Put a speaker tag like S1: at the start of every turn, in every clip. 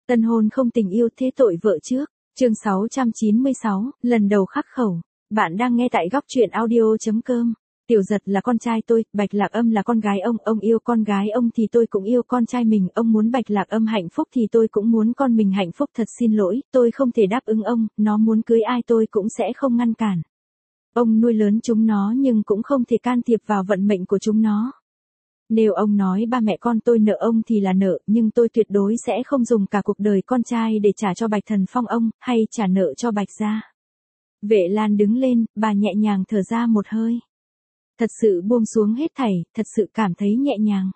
S1: Tân hôn không tình yêu thế tội vợ trước. Chương 696, lần đầu khắc khẩu. Bạn đang nghe tại góc truyện audio.com. Tiểu Giật là con trai tôi, Bạch Lạc Âm là con gái ông yêu con gái ông thì tôi cũng yêu con trai mình, ông muốn Bạch Lạc Âm hạnh phúc thì tôi cũng muốn con mình hạnh phúc, thật xin lỗi, tôi không thể đáp ứng ông, nó muốn cưới ai tôi cũng sẽ không ngăn cản. Ông nuôi lớn chúng nó nhưng cũng không thể can thiệp vào vận mệnh của chúng nó. Nếu ông nói ba mẹ con tôi nợ ông thì là nợ, nhưng tôi tuyệt đối sẽ không dùng cả cuộc đời con trai để trả cho Bạch Thần Phong ông, hay trả nợ cho Bạch gia. Vệ Lan đứng lên, bà nhẹ nhàng thở ra một hơi. Thật sự buông xuống hết thảy, thật sự cảm thấy nhẹ nhàng.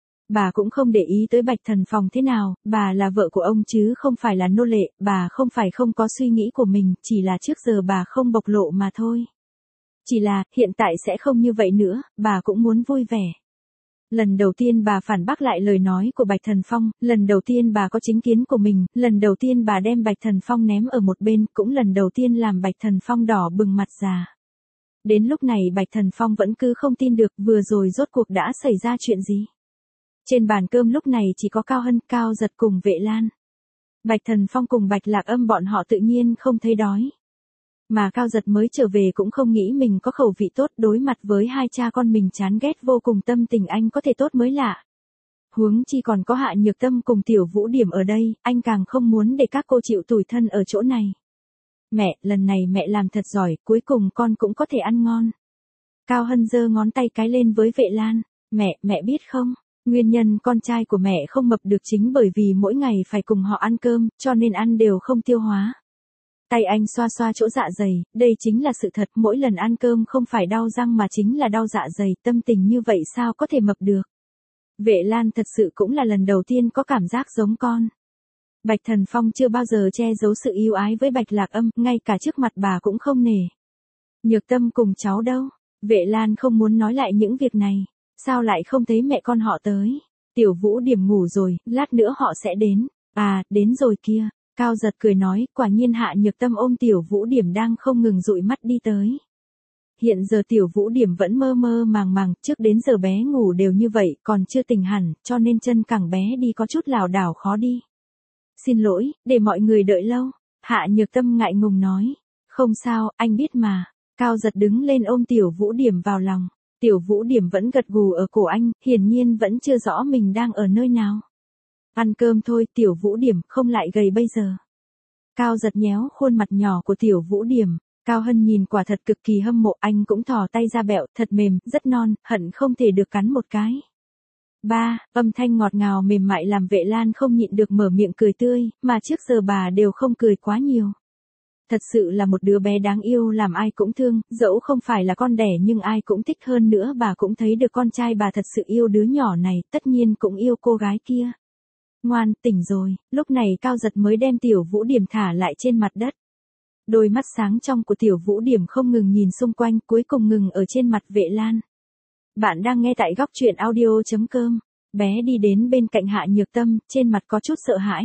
S1: Bà cũng không để ý tới Bạch Thần Phong thế nào, bà là vợ của ông chứ không phải là nô lệ, bà không phải không có suy nghĩ của mình, chỉ là trước giờ bà không bộc lộ mà thôi. Chỉ là, hiện tại sẽ không như vậy nữa, bà cũng muốn vui vẻ. Lần đầu tiên bà phản bác lại lời nói của Bạch Thần Phong, lần đầu tiên bà có chính kiến của mình, lần đầu tiên bà đem Bạch Thần Phong ném ở một bên, cũng lần đầu tiên làm Bạch Thần Phong đỏ bừng mặt già. Đến lúc này Bạch Thần Phong vẫn cứ không tin được vừa rồi rốt cuộc đã xảy ra chuyện gì. Trên bàn cơm lúc này chỉ có Cao Hân, Cao Giật cùng Vệ Lan. Bạch Thần Phong cùng Bạch Lạc Âm bọn họ tự nhiên không thấy đói. Mà Cao Giật mới trở về cũng không nghĩ mình có khẩu vị tốt, đối mặt với hai cha con mình chán ghét vô cùng, tâm tình anh có thể tốt mới lạ. Huống chi còn có Hạ Nhược Tâm cùng Tiểu Vũ Điểm ở đây, anh càng không muốn để các cô chịu tủi thân ở chỗ này. Mẹ, lần này mẹ làm thật giỏi, cuối cùng con cũng có thể ăn ngon. Cao Hân giơ ngón tay cái lên với Vệ Lan. Mẹ biết không, nguyên nhân con trai của mẹ không mập được chính bởi vì mỗi ngày phải cùng họ ăn cơm, cho nên ăn đều không tiêu hóa. Tay anh xoa xoa chỗ dạ dày, đây chính là sự thật, mỗi lần ăn cơm không phải đau răng mà chính là đau dạ dày, tâm tình như vậy sao có thể mập được. Vệ Lan thật sự cũng là lần đầu tiên có cảm giác giống con. Bạch Thần Phong chưa bao giờ che giấu sự yêu ái với Bạch Lạc Âm, ngay cả trước mặt bà cũng không nể. Nhược Tâm cùng cháu đâu? Vệ Lan không muốn nói lại những việc này. Sao lại không thấy mẹ con họ tới? Tiểu Vũ Điểm ngủ rồi, lát nữa họ sẽ đến. À, đến rồi kia. Cao Giật cười nói, quả nhiên Hạ Nhược Tâm ôm Tiểu Vũ Điểm đang không ngừng dụi mắt đi tới. Hiện giờ Tiểu Vũ Điểm vẫn mơ mơ màng màng, trước đến giờ bé ngủ đều như vậy, còn chưa tỉnh hẳn, cho nên chân cẳng bé đi có chút lảo đảo khó đi. Xin lỗi, để mọi người đợi lâu. Hạ Nhược Tâm ngại ngùng nói. Không sao, anh biết mà. Cao Giật đứng lên ôm Tiểu Vũ Điểm vào lòng. Tiểu Vũ Điểm vẫn gật gù ở cổ anh, hiển nhiên vẫn chưa rõ mình đang ở nơi nào. Ăn cơm thôi, Tiểu Vũ Điểm, không lại gầy bây giờ. Cao Giật nhéo khuôn mặt nhỏ của Tiểu Vũ Điểm. Cao Hân nhìn quả thật cực kỳ hâm mộ, anh cũng thò tay ra bẹo, thật mềm, rất non, hận không thể được cắn một cái. Ba, âm thanh ngọt ngào mềm mại làm Vệ Lan không nhịn được mở miệng cười tươi, mà trước giờ bà đều không cười quá nhiều. Thật sự là một đứa bé đáng yêu làm ai cũng thương, dẫu không phải là con đẻ nhưng ai cũng thích, hơn nữa bà cũng thấy được con trai bà thật sự yêu đứa nhỏ này, tất nhiên cũng yêu cô gái kia. Ngoan, tỉnh rồi, lúc này Cao Giật mới đem Tiểu Vũ Điểm thả lại trên mặt đất. Đôi mắt sáng trong của Tiểu Vũ Điểm không ngừng nhìn xung quanh, cuối cùng ngừng ở trên mặt Vệ Lan. Bạn đang nghe tại góc truyện audio.com. Bé đi đến bên cạnh Hạ Nhược Tâm, trên mặt có chút sợ hãi.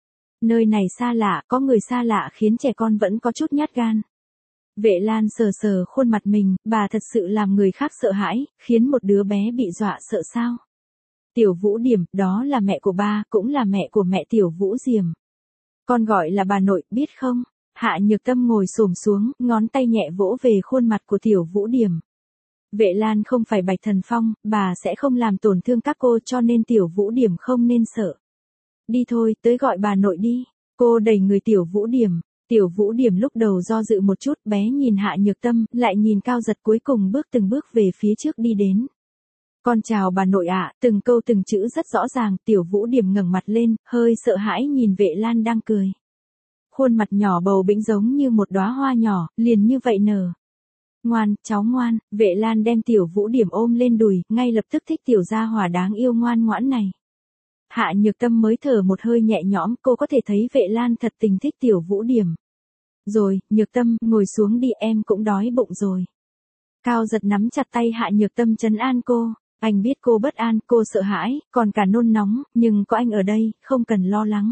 S1: Nơi này xa lạ, có người xa lạ khiến trẻ con vẫn có chút nhát gan. Vệ Lan sờ sờ khuôn mặt mình, bà thật sự làm người khác sợ hãi, khiến một đứa bé bị dọa sợ sao. Tiểu Vũ Điểm, đó là mẹ của ba, cũng là mẹ của mẹ Tiểu Vũ Diềm. Con gọi là bà nội, biết không? Hạ Nhược Tâm ngồi xổm xuống, ngón tay nhẹ vỗ về khuôn mặt của Tiểu Vũ Điểm. Vệ Lan không phải Bạch Thần Phong, bà sẽ không làm tổn thương các cô, cho nên Tiểu Vũ Điểm không nên sợ. Đi thôi, tới gọi bà nội đi. Cô đẩy người Tiểu Vũ Điểm. Tiểu Vũ Điểm lúc đầu do dự một chút, bé nhìn Hạ Nhược Tâm, lại nhìn Cao Giật, cuối cùng bước từng bước về phía trước đi đến. Con chào bà nội ạ, từng câu từng chữ rất rõ ràng. Tiểu Vũ Điểm ngẩng mặt lên, hơi sợ hãi nhìn Vệ Lan đang cười. Khuôn mặt nhỏ bầu bĩnh giống như một đóa hoa nhỏ, liền như vậy nở. Ngoan, cháu ngoan. Vệ Lan đem Tiểu Vũ Điểm ôm lên đùi, ngay lập tức thích tiểu gia hỏa đáng yêu ngoan ngoãn này. Hạ Nhược Tâm mới thở một hơi nhẹ nhõm, cô có thể thấy Vệ Lan thật tình thích Tiểu Vũ Điểm. Rồi, Nhược Tâm, ngồi xuống đi, em cũng đói bụng rồi. Cao Giật nắm chặt tay Hạ Nhược Tâm trấn an cô. Anh biết cô bất an, cô sợ hãi, còn cả nôn nóng, nhưng có anh ở đây, không cần lo lắng.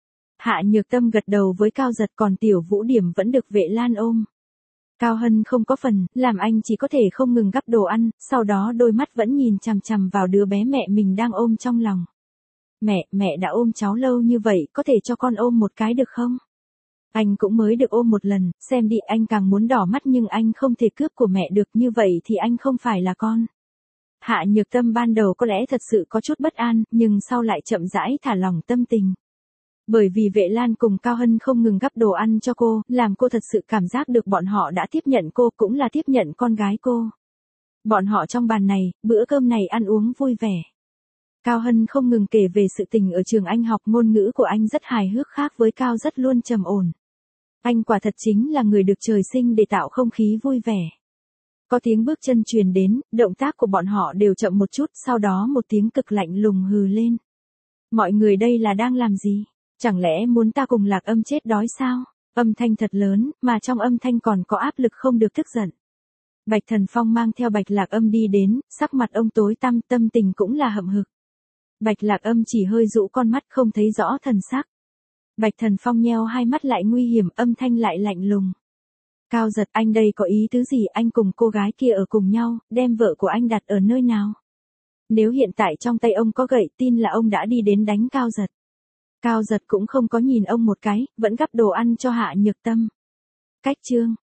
S1: Hạ Nhược Tâm gật đầu với Cao Giật, còn Tiểu Vũ Điểm vẫn được Vệ Lan ôm. Cao Hân không có phần, làm anh chỉ có thể không ngừng gắp đồ ăn, sau đó đôi mắt vẫn nhìn chằm chằm vào đứa bé mẹ mình đang ôm trong lòng. Mẹ đã ôm cháu lâu như vậy, có thể cho con ôm một cái được không? Anh cũng mới được ôm một lần, xem đi anh càng muốn đỏ mắt nhưng anh không thể cướp của mẹ được như vậy thì anh không phải là con. Hạ Nhược Tâm ban đầu có lẽ thật sự có chút bất an, nhưng sau lại chậm rãi thả lỏng tâm tình. Bởi vì Vệ Lan cùng Cao Hân không ngừng gắp đồ ăn cho cô, làm cô thật sự cảm giác được bọn họ đã tiếp nhận cô cũng là tiếp nhận con gái cô. Bọn họ trong bàn này, bữa cơm này ăn uống vui vẻ. Cao Hân không ngừng kể về sự tình ở trường anh học, ngôn ngữ của anh rất hài hước khác với Cao rất luôn trầm ổn. Anh quả thật chính là người được trời sinh để tạo không khí vui vẻ. Có tiếng bước chân truyền đến, động tác của bọn họ đều chậm một chút, sau đó một tiếng cực lạnh lùng hừ lên. Mọi người đây là đang làm gì? Chẳng lẽ muốn ta cùng Lạc Âm chết đói sao? Âm thanh thật lớn, mà trong âm thanh còn có áp lực không được tức giận. Bạch Thần Phong mang theo Bạch Lạc Âm đi đến, sắc mặt ông tối tăm, tâm tình cũng là hậm hực. Bạch Lạc Âm chỉ hơi dụ con mắt không thấy rõ thần sắc. Bạch Thần Phong nheo hai mắt lại nguy hiểm, âm thanh lại lạnh lùng. Cao Giật, anh đây có ý tứ gì? Anh cùng cô gái kia ở cùng nhau, đem vợ của anh đặt ở nơi nào? Nếu hiện tại trong tay ông có gậy, tin là ông đã đi đến đánh Cao Giật. Cao Giật cũng không có nhìn ông một cái, vẫn gắp đồ ăn cho Hạ Nhược Tâm. Cách chương